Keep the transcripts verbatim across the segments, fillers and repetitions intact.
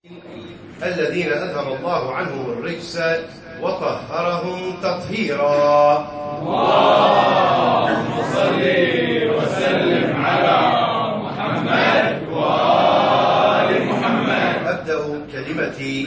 الذين أذهب الله عنهم الرجس وطهرهم تطهيرا. اللهم صل وسلم على محمد وآل محمد. أبدأ كلمتي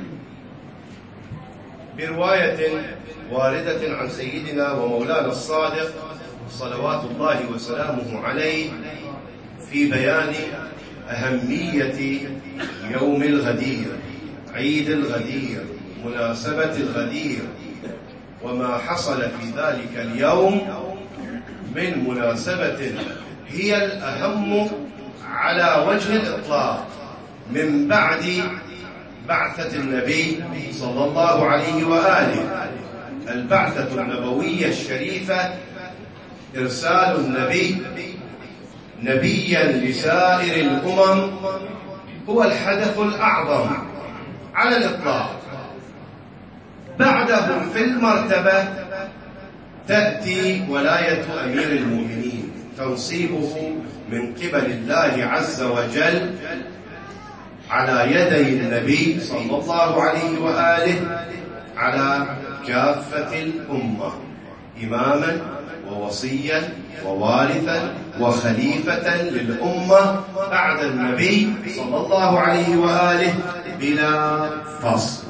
برواية واردة عن سيدنا ومولانا الصادق صلوات الله وسلامه عليه في بيان أهمية يوم الغدير، عيد الغدير، مناسبة الغدير، وما حصل في ذلك اليوم من مناسبة هي الأهم على وجه الإطلاق من بعد بعثة النبي صلى الله عليه وآله. البعثة النبوية الشريفة إرسال النبي نبيا لسائر الأمم هو الحدث الأعظم على الإطلاق. بعده في المرتبة تأتي ولاية أمير المؤمنين، تنصيبه من قبل الله عز وجل على يدي النبي صلى الله عليه وآله على كافة الأمة، إماما ووصيا ووارثا وخليفة للأمة بعد النبي صلى الله عليه وآله بلا فصل.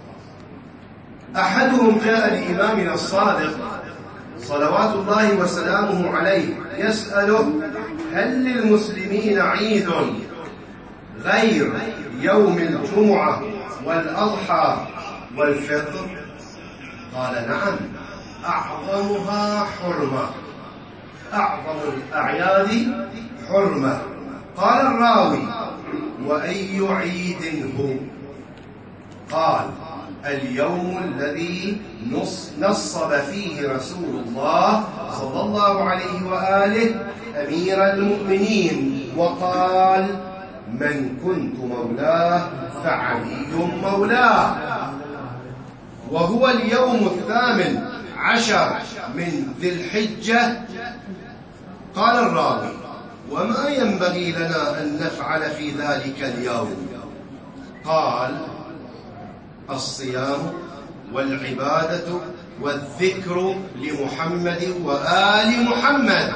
أحدهم جاء لإمامنا الصادق صلوات الله وسلامه عليه يسأله: هل للمسلمين عيد غير يوم الجمعة والأضحى والفطر؟ قال: نعم، أعظمها حرمة، أعظم الأعياد حرمة. قال الراوي: وأي عيد هو؟ قال: اليوم الذي نصب فيه رسول الله صلى الله عليه وآله أمير المؤمنين وقال: من كنت مولاه فعلي مولاه. وهو اليوم الثامن عشر من ذي الحجة. قال الراوي: وما ينبغي لنا أن نفعل في ذلك اليوم؟ قال: الصيام والعبادة والذكر لمحمد وآل محمد.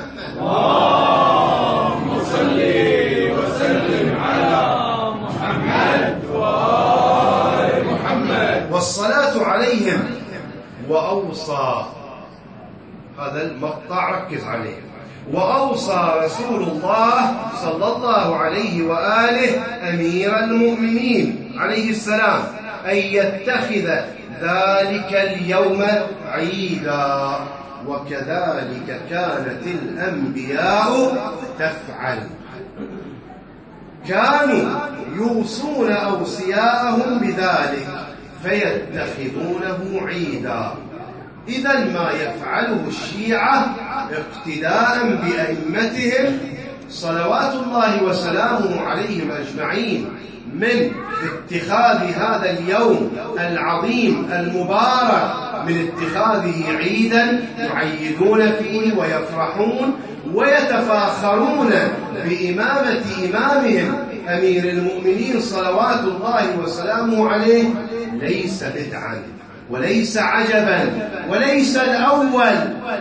اللهم صل وسلم على محمد وآل محمد. والصلاة عليهم. وأوصى، هذا المقطع ركز عليه، وأوصى رسول الله صلى الله عليه وآله أمير المؤمنين عليه السلام أن يتخذ ذلك اليوم عيدا، وكذلك كانت الأنبياء تفعل. كانوا يوصون أوصياءهم بذلك فيتخذونه عيدا. إذا ما يفعله الشيعة اقتداء بأئمتهم صلوات الله وسلامه عليهم أجمعين من اتخاذ هذا اليوم العظيم المبارك من اتخاذه عيدا يعيدون فيه ويفرحون ويتفاخرون بإمامة إمامهم أمير المؤمنين صلوات الله وسلامه عليه، ليس بدعا وليس عجبا وليس الأول.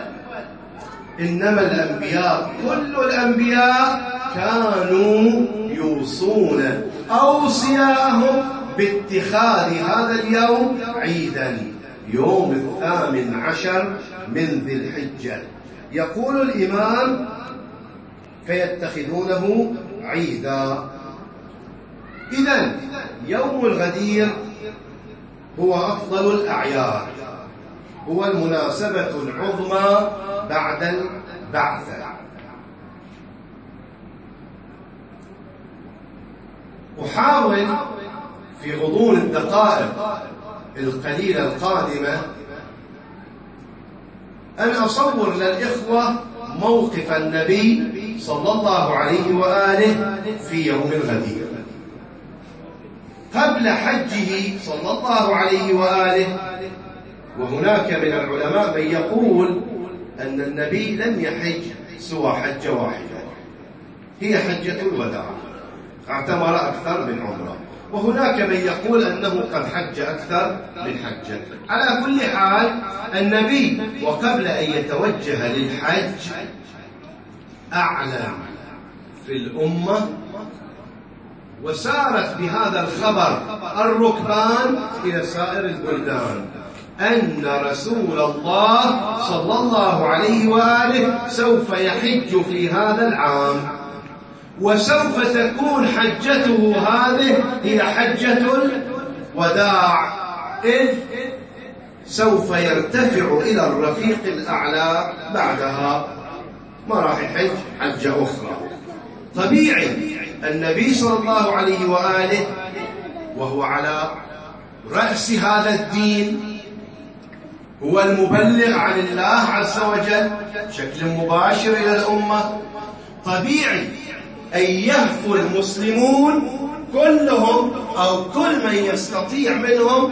إنما الأنبياء، كل الأنبياء كانوا يوصون أوصياءهم باتخاذ هذا اليوم عيدا، يوم الثامن عشر من ذي الحجة. يقول الإمام: فيتخذونه عيدا. إذن يوم الغدير هو أفضل الأعياد، هو المناسبة العظمى بعد البعثة. أحاول في غضون الدقائق القليلة القادمة أن أصور للإخوة موقف النبي صلى الله عليه وآله في يوم الغدير قبل حجه صلى الله عليه وآله. وهناك من العلماء من يقول أن النبي لم يحج سوى حجة واحدة، هي حجة الوداع، اعتمر أكثر من عمره. وهناك من يقول أنه قد حج أكثر من حجة. على كل حال النبي وقبل أن يتوجه للحج أعلن في الأمة، وسارت بهذا الخبر الركبان إلى سائر البلدان أن رسول الله صلى الله عليه وآله سوف يحج في هذا العام، وسوف تكون حجته هذه هي حجة الوداع، إذ سوف يرتفع إلى الرفيق الأعلى بعدها، ما راح يحج حجة أخرى. طبيعي النبي صلى الله عليه وآله وهو على رأس هذا الدين، هو المبلغ عن الله عز وجل بشكل مباشر إلى الأمة، طبيعي أن يهفو المسلمون كلهم أو كل من يستطيع منهم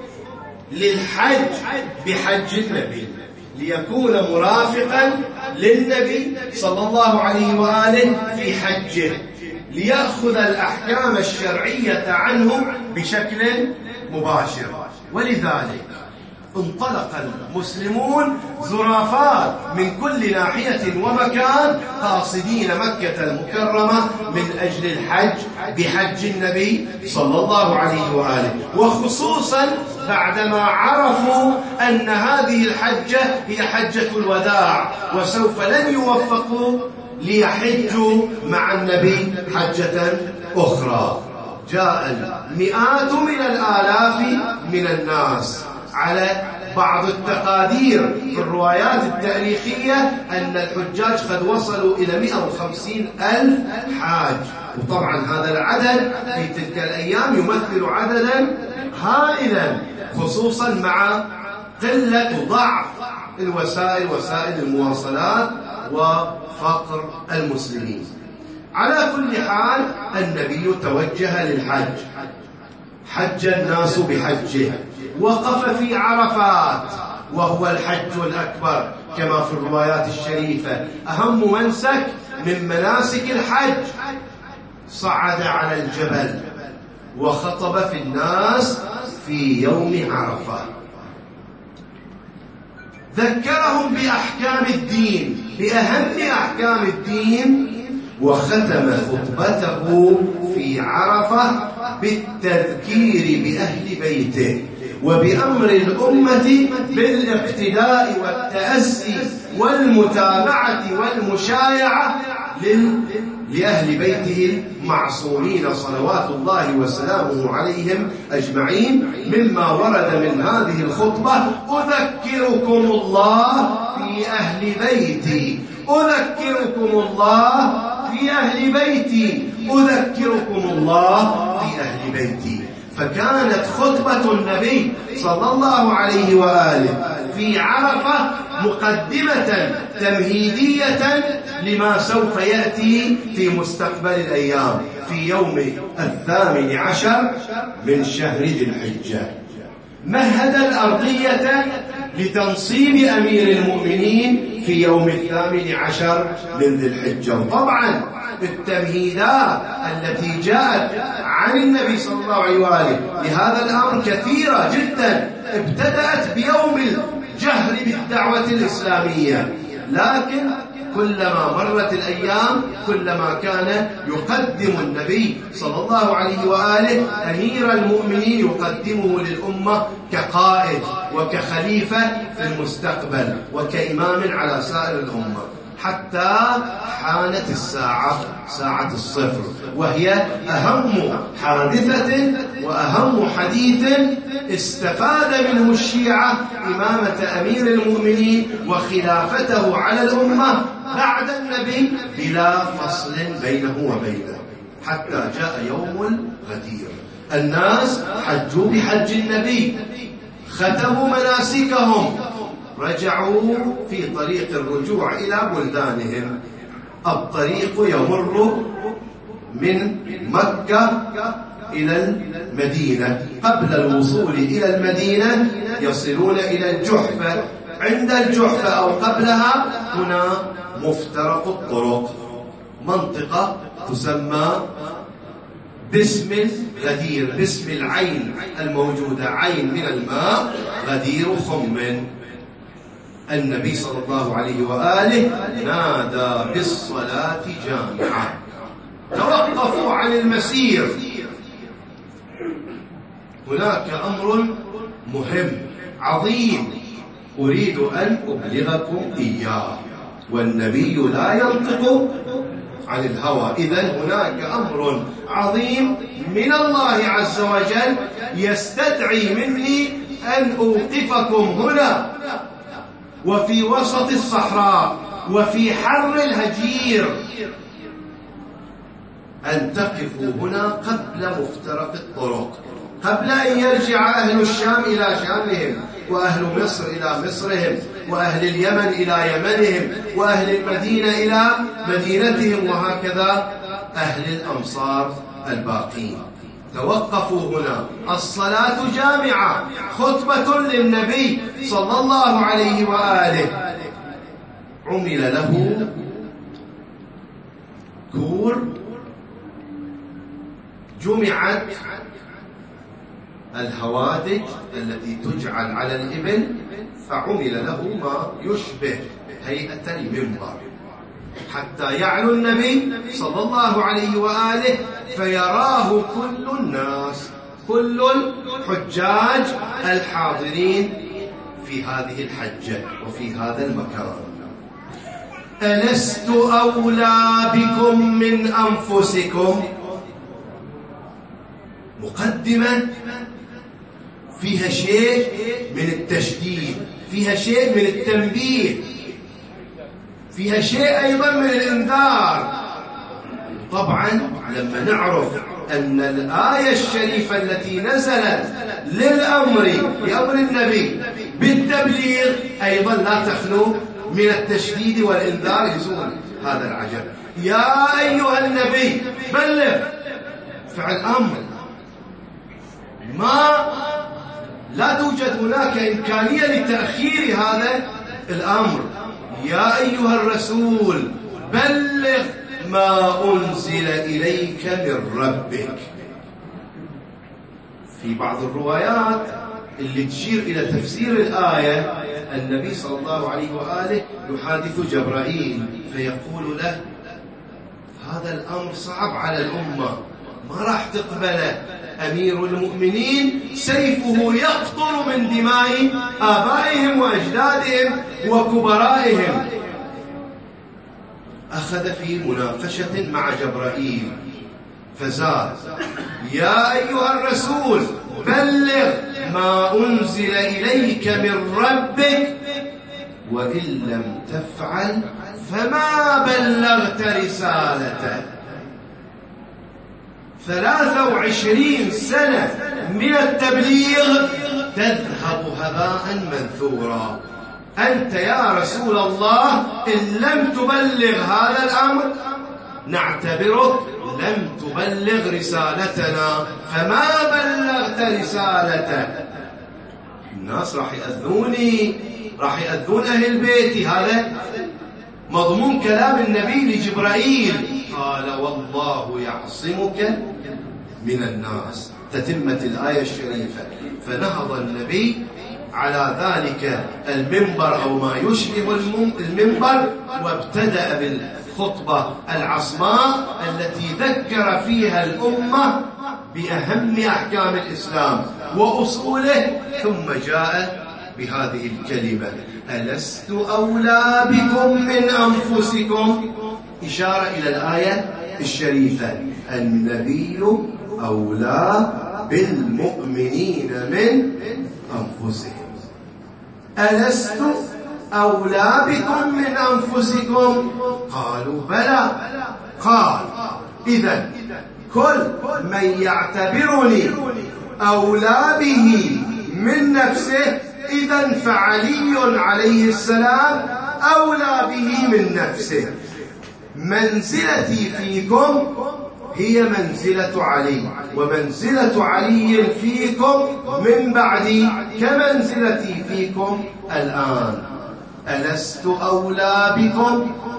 للحج بحج النبي، ليكون مرافقا للنبي صلى الله عليه وآله في حجه، ليأخذ الأحكام الشرعية عنه بشكل مباشر. ولذلك انطلق المسلمون زرافات من كل ناحية ومكان قاصدين مكة المكرمة من أجل الحج بحج النبي صلى الله عليه وآله، وخصوصا بعدما عرفوا أن هذه الحجة هي حجة الوداع، وسوف لن يوفقوا ليحجوا مع النبي حجة أخرى. جاء المئات من الآلاف من الناس. على بعض التقادير في الروايات التاريخية أن الحجاج قد وصلوا إلى مئة وخمسين ألف حاج، وطبعا هذا العدد في تلك الأيام يمثل عددا هائلا، خصوصا مع قلة ضعف الوسائل وسائل المواصلات وفقر المسلمين. على كل حال النبي توجه للحج، حج الناس بحجه، وقف في عرفات وهو الحج الأكبر كما في الروايات الشريفة، أهم منسك من مناسك الحج. صعد على الجبل وخطب في الناس في يوم عرفة، ذكرهم بأحكام الدين، بأهم أحكام الدين، وختم خطبته في عرفة بالتذكير بأهل بيته وبأمر الأمة بالاقتداء والتأسي والمتابعة والمشايعة لأهل بيته المعصومين صلوات الله وسلامه عليهم أجمعين. مما ورد من هذه الخطبة: أذكركم الله في أهل بيتي، أذكركم الله في أهل بيتي، أذكركم الله في أهل بيتي. فكانت خطبة النبي صلى الله عليه وآله في عرفة مقدمة تمهيدية لما سوف يأتي في مستقبل الأيام في يوم الثامن عشر من شهر ذي الحجة. مهد الأرضية لتنصيب أمير المؤمنين في يوم الثامن عشر من ذي الحجة. وطبعا التمهيدات التي جاءت عن النبي صلى الله عليه وآله لهذا الأمر كثيرة جدا، ابتدأت بيوم الجهر بالدعوة الإسلامية، لكن كلما مرت الأيام كلما كان يقدم النبي صلى الله عليه وآله أمير المؤمنين، يقدمه للأمة كقائد وكخليفة في المستقبل وكإمام على سائر الأمة، حتى حانت الساعة، ساعة الصفر، وهي أهم حادثة وأهم حديث استفاد منه الشيعة إمامة أمير المؤمنين وخلافته على الأمة بعد النبي بلا فصل بينه وبينه، حتى جاء يوم الغدير. الناس حجوا بحج النبي، ختموا مناسكهم، رجعوا في طريق الرجوع إلى بلدانهم. الطريق يمر من مكة إلى المدينة، قبل الوصول إلى المدينة يصلون إلى الجحفة، عند الجحفة أو قبلها هنا مفترق الطرق، منطقة تسمى باسم غدير، باسم العين الموجودة، عين من الماء غدير خم. النبي صلى الله عليه وآله نادى بالصلاة جامعة. توقفوا عن المسير. هناك أمر مهم عظيم أريد أن أبلغكم إياه، والنبي لا ينطق عن الهوى. إذن هناك أمر عظيم من الله عز وجل يستدعي مني أن أوقفكم هنا وفي وسط الصحراء وفي حر الهجير، أن تقفوا هنا قبل مفترق الطرق، قبل أن يرجع أهل الشام إلى شامهم، وأهل مصر إلى مصرهم، وأهل اليمن إلى يمنهم، وأهل المدينة إلى مدينتهم، وهكذا أهل الأمصار الباقين. توقفوا هنا. الصلاة جامعة، خطبة للنبي صلى الله عليه وآله. عمل له كور، جمعت الهوادج التي تجعل على الإبل، فعمل له ما يشبه هيئة المنبر حتى يعلو النبي صلى الله عليه وآله فيراه كل الناس، كل الحجاج الحاضرين في هذه الحجة وفي هذا المكان. ألست أولى بكم من أنفسكم؟ مقدمة فيها شيء من التشديد، فيها شيء من التنبيه، فيها شيء أيضا من الإنذار. طبعا لما نعرف أن الآية الشريفة التي نزلت للأمر بأمر النبي بالتبليغ أيضا لا تخلو من التشديد والإنذار، يزول هذا العجب. يا أيها النبي بلغ، فعل أمر، ما لا توجد هناك إمكانية لتأخير هذا الأمر. يا أيها الرسول بلغ ما أنزل إليك من ربك. في بعض الروايات اللي تشير إلى تفسير الآية النبي صلى الله عليه وآله يحادث جبرائيل فيقول له هذا الأمر صعب على الأمة، ما راح تقبله. أمير المؤمنين سيفه يقطر من دماء آبائهم وأجدادهم وكبرائهم. أخذ في مناقشة مع جبرائيل فزاد: يا أيها الرسول بلغ ما أنزل إليك من ربك، وإن لم تفعل فما بلغت رسالته. ثلاثة وعشرين سنة من التبليغ تذهب هباء منثورا. أنت يا رسول الله إن لم تبلغ هذا الأمر نعتبرك لم تبلغ رسالتنا، فما بلغت رسالته. الناس راح يأذوني، راح يأذون أهل بيتي. هذا مضمون كلام النبي لجبرائيل. قال: والله يعصمك من الناس. تتمة الآية الشريفة. فنهض النبي على ذلك المنبر أو ما يشبه المنبر، وابتدأ بالخطبة العصماء التي ذكر فيها الأمة بأهم أحكام الإسلام وأصوله، ثم جاء بهذه الكلمة: ألست أولى بكم من أنفسكم؟ إشارة إلى الآية الشريفة: النبي أولى بالمؤمنين من أنفسهم. ألست أولى بكم من أنفسكم؟ قالوا بلى. قال: إذن كل من يعتبرني أولى به من نفسه إذن فعلي عليه السلام أولى به من نفسه. منزلتي فيكم هي منزلة علي، ومنزلة علي فيكم من بعدي كمنزلتي فيكم الآن. ألست أولى بكم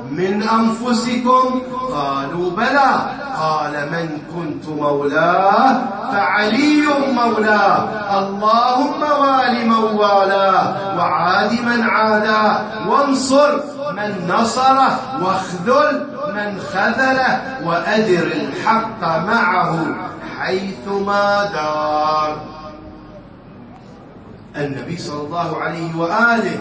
من أنفسكم؟ قالوا بلى. قال من كنت مولاه فعلي مولاه، اللهم وال من والاه وعاد من عاداه وانصر من نصره واخذل من خذله وأدر الحق معه حيثما دار. النبي صلى الله عليه وآله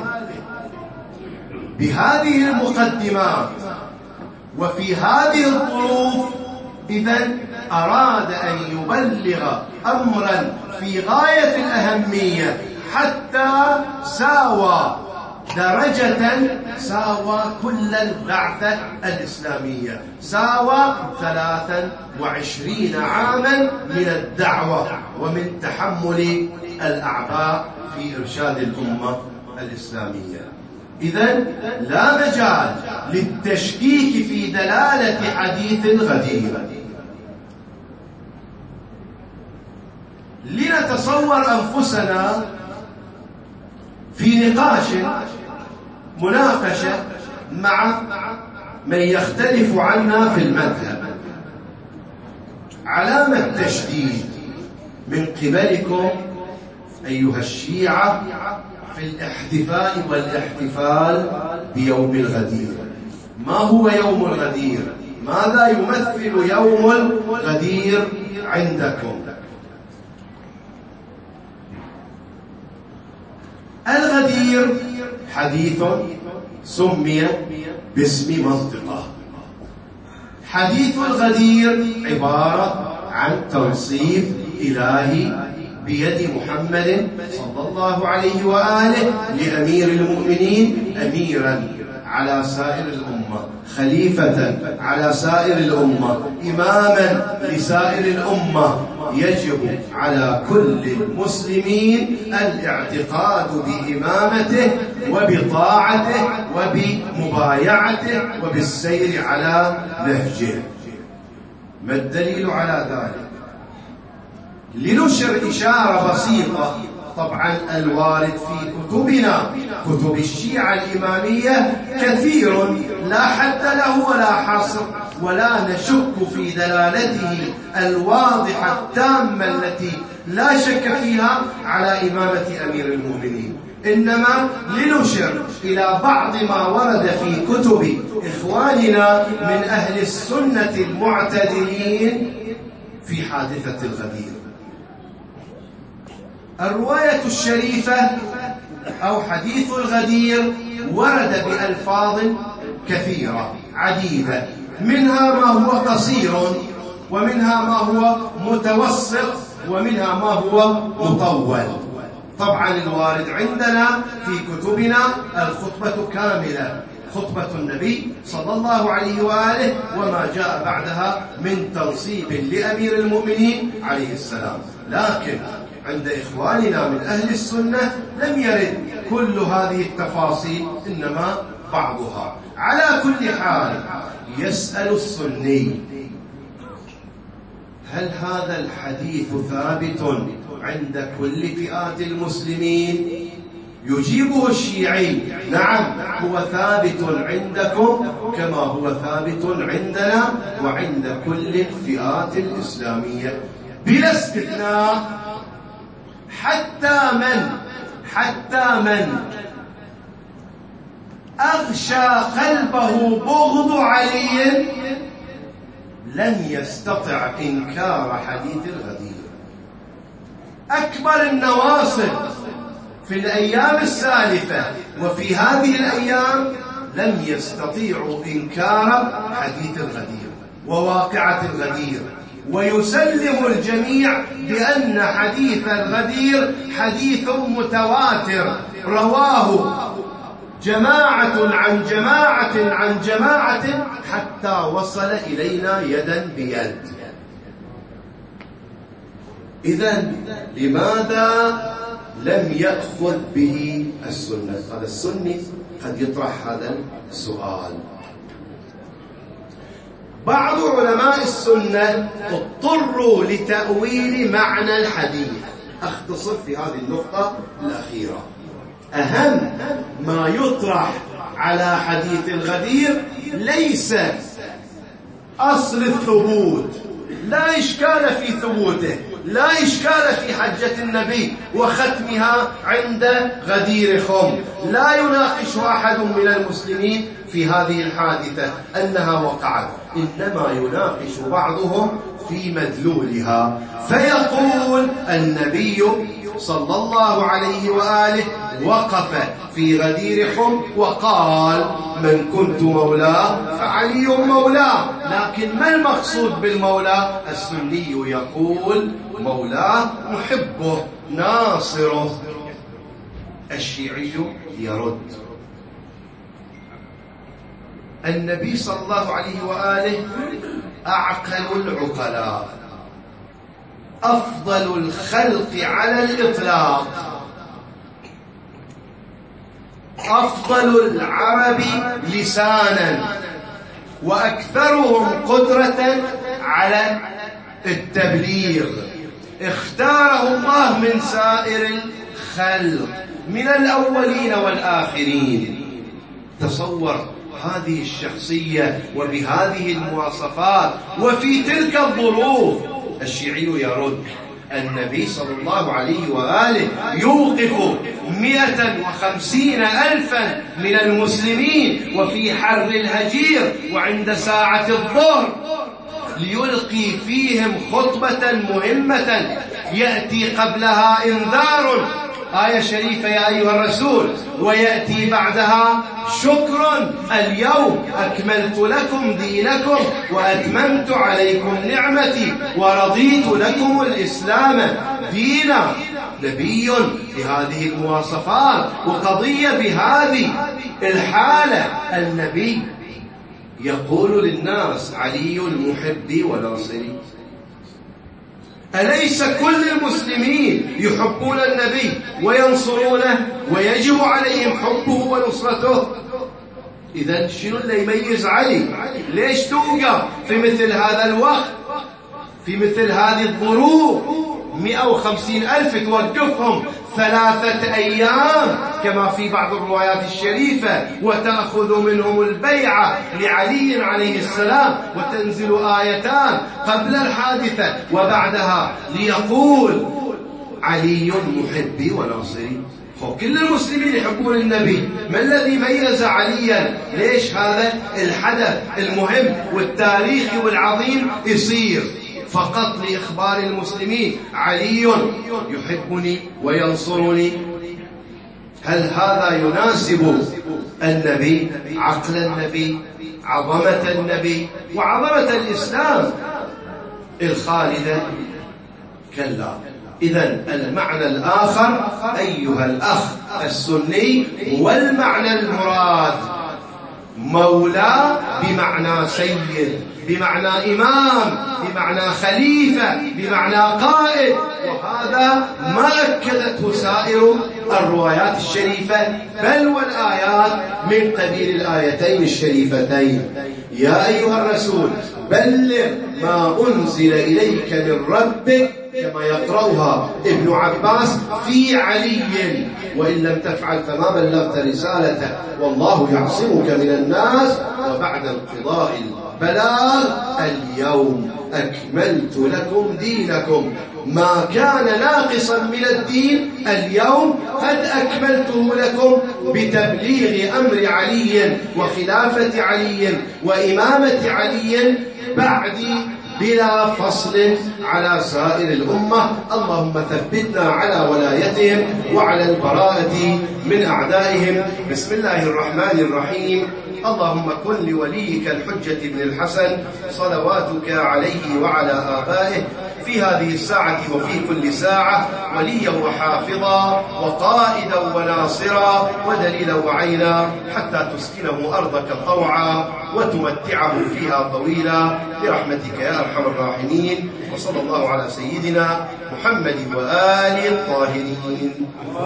بهذه المقدمات وفي هذه الظروف إذن أراد أن يبلغ أمرا في غاية الأهمية، حتى ساوى درجة ساوى كل البعثة الإسلامية، ساوى ثلاثا وعشرين عاما من الدعوة ومن تحمل الأعباء في إرشاد الأمة الإسلامية. إذن لا مجال للتشكيك في دلالة حديث الغدير. لنتصور أنفسنا في نقاش مناقشة مع من يختلف عنا في المذهب. علامة التشديد من قبلكم أيها الشيعة في الاحتفاء والاحتفال بيوم الغدير. ما هو يوم الغدير؟ ماذا يمثل يوم الغدير عندكم؟ الغدير حديث سمي باسم منطقة. حديث الغدير عبارة عن تنصيب إلهي بيد محمد صلى الله عليه وآله لأمير المؤمنين أميرا على سائر الأمة، خليفة على سائر الأمة، إماما لسائر الأمة. يجب على كل المسلمين الاعتقاد بإمامته وبطاعته وبمبايعته وبالسير على نهجه. ما الدليل على ذلك؟ لنشر إشارة بسيطة. طبعا الوارد في كتبنا كتب الشيعة الإمامية كثير لا حد له ولا حصر، ولا نشك في دلالته الواضحة التامة التي لا شك فيها على إمامة أمير المؤمنين. إنما لنشر إلى بعض ما ورد في كتب إخواننا من أهل السنة المعتدلين في حادثة الغدير. الرواية الشريفة أو حديث الغدير ورد بألفاظ كثيرة عديدة، منها ما هو قصير ومنها ما هو متوسط ومنها ما هو مطول. طبعا الوارد عندنا في كتبنا الخطبة كاملة، خطبة النبي صلى الله عليه وآله وما جاء بعدها من تنصيب لأمير المؤمنين عليه السلام. لكن عند إخواننا من أهل السنة لم يرد كل هذه التفاصيل، إنما بعضها. على كل حال يسأل السني: هل هذا الحديث ثابت عند كل فئات المسلمين؟ يجيبه الشيعي: نعم، هو ثابت عندكم كما هو ثابت عندنا وعند كل الفئات الإسلامية بلا استثناء. حتى من حتى من أغشى قلبه بغض علي لن يستطع إنكار حديث الغدير. أكبر النواصب في الأيام السالفة وفي هذه الأيام لم يستطيعوا إنكار حديث الغدير وواقعة الغدير، ويسلم الجميع بأن حديث الغدير حديث متواتر رواه جماعة عن جماعة عن جماعة حتى وصل إلينا يدا بيد. إذن لماذا لم يأخذ به السنة؟ هذا السني قد يطرح هذا السؤال. بعض علماء السنة اضطروا لتأويل معنى الحديث. أختصر في هذه النقطة الأخيرة. أهم ما يطرح على حديث الغدير ليس أصل الثبوت، لا إشكال في ثبوته، لا إشكال في حجة النبي وختمها عند غدير خم. لا يناقش أحد من المسلمين في هذه الحادثة أنها وقعت، إنما يناقش بعضهم في مدلولها، فيقول النبي صلى الله عليه وآله وقف في غدير خم وقال: من كنت مولاه فعلي مولاه. لكن ما المقصود بالمولى؟ السني يقول مولاه محبه ناصره، الشيعي يرد النبي صلى الله عليه وآله أعقل العقلاء، أفضل الخلق على الإطلاق، أفضل العرب لسانا، وأكثرهم قدرة على التبليغ. اختاره الله من سائر الخلق، من الأولين والآخرين. تصور هذه الشخصية وبهذه المواصفات وفي تلك الظروف. الشيعي يرد النبي صلى الله عليه وآله يوقف مئة وخمسين ألفا من المسلمين وفي حر الهجير وعند ساعة الظهر ليلقي فيهم خطبة مهمة يأتي قبلها إنذار، آية شريفة يا أيها الرسول، ويأتي بعدها شكر: اليوم أكملت لكم دينكم وأتممت عليكم نعمتي ورضيت لكم الإسلام دينا. نبي بهذه المواصفات وقضية بهذه الحالة، النبي يقول للناس: علي محبي وناصري. أليس كل المسلمين يحبون النبي وينصرونه ويجب عليهم حبه ونصرته؟ إذن شنو اللي يميز علي؟ ليش توقف في مثل هذا الوقت، في مثل هذه الظروف؟ مئة وخمسين ألف توقفهم ثلاثة أيام كما في بعض الروايات الشريفة، وتأخذ منهم البيعة لعلي عليه السلام، وتنزل آيتان قبل الحادثة وبعدها ليقول: علي محبي وناصري. كل المسلمين يحبون النبي، ما الذي ميز عليا؟ ليش هذا الحدث المهم والتاريخي والعظيم يصير فقط لإخبار المسلمين: علي يحبني وينصرني؟ هل هذا يناسب النبي، عقل النبي، عظمة النبي وعظمة الإسلام الخالدة؟ كلا. إذن المعنى الآخر أيها الأخ السني هو المعنى المراد: مولى بمعنى سيد، بمعنى إمام، بمعنى خليفة، بمعنى قائد. وهذا ما أكدته سائر الروايات الشريفة بل والآيات من قبيل الآيتين الشريفتين: يا أيها الرسول بلغ ما أنزل إليك من ربك، كما يقرأها ابن عباس في علي، وإن لم تفعل فما بلغت رسالته والله يعصمك من الناس، وبعد انقضاء البلاغ اليوم أكملت لكم دينكم. ما كان ناقصا من الدين اليوم قد أكملته لكم بتبليغ أمر علي وخلافة علي وإمامة علي بعدي بلا فصل على سائر الأمة. اللهم ثبتنا على ولايتهم وعلى البراءة من أعدائهم. بسم الله الرحمن الرحيم. اللهم كن لوليك الحجة بن الحسن صلواتك عليه وعلى آبائه في هذه الساعة وفي كل ساعة وليا وحافظا وقائدا وناصرا ودليلا وعينا، حتى تسكنه أرضك طوعا وتمتعه فيها طويلا برحمتك يا أرحم الراحمين. وصلى الله على سيدنا محمد وآله الطاهرين.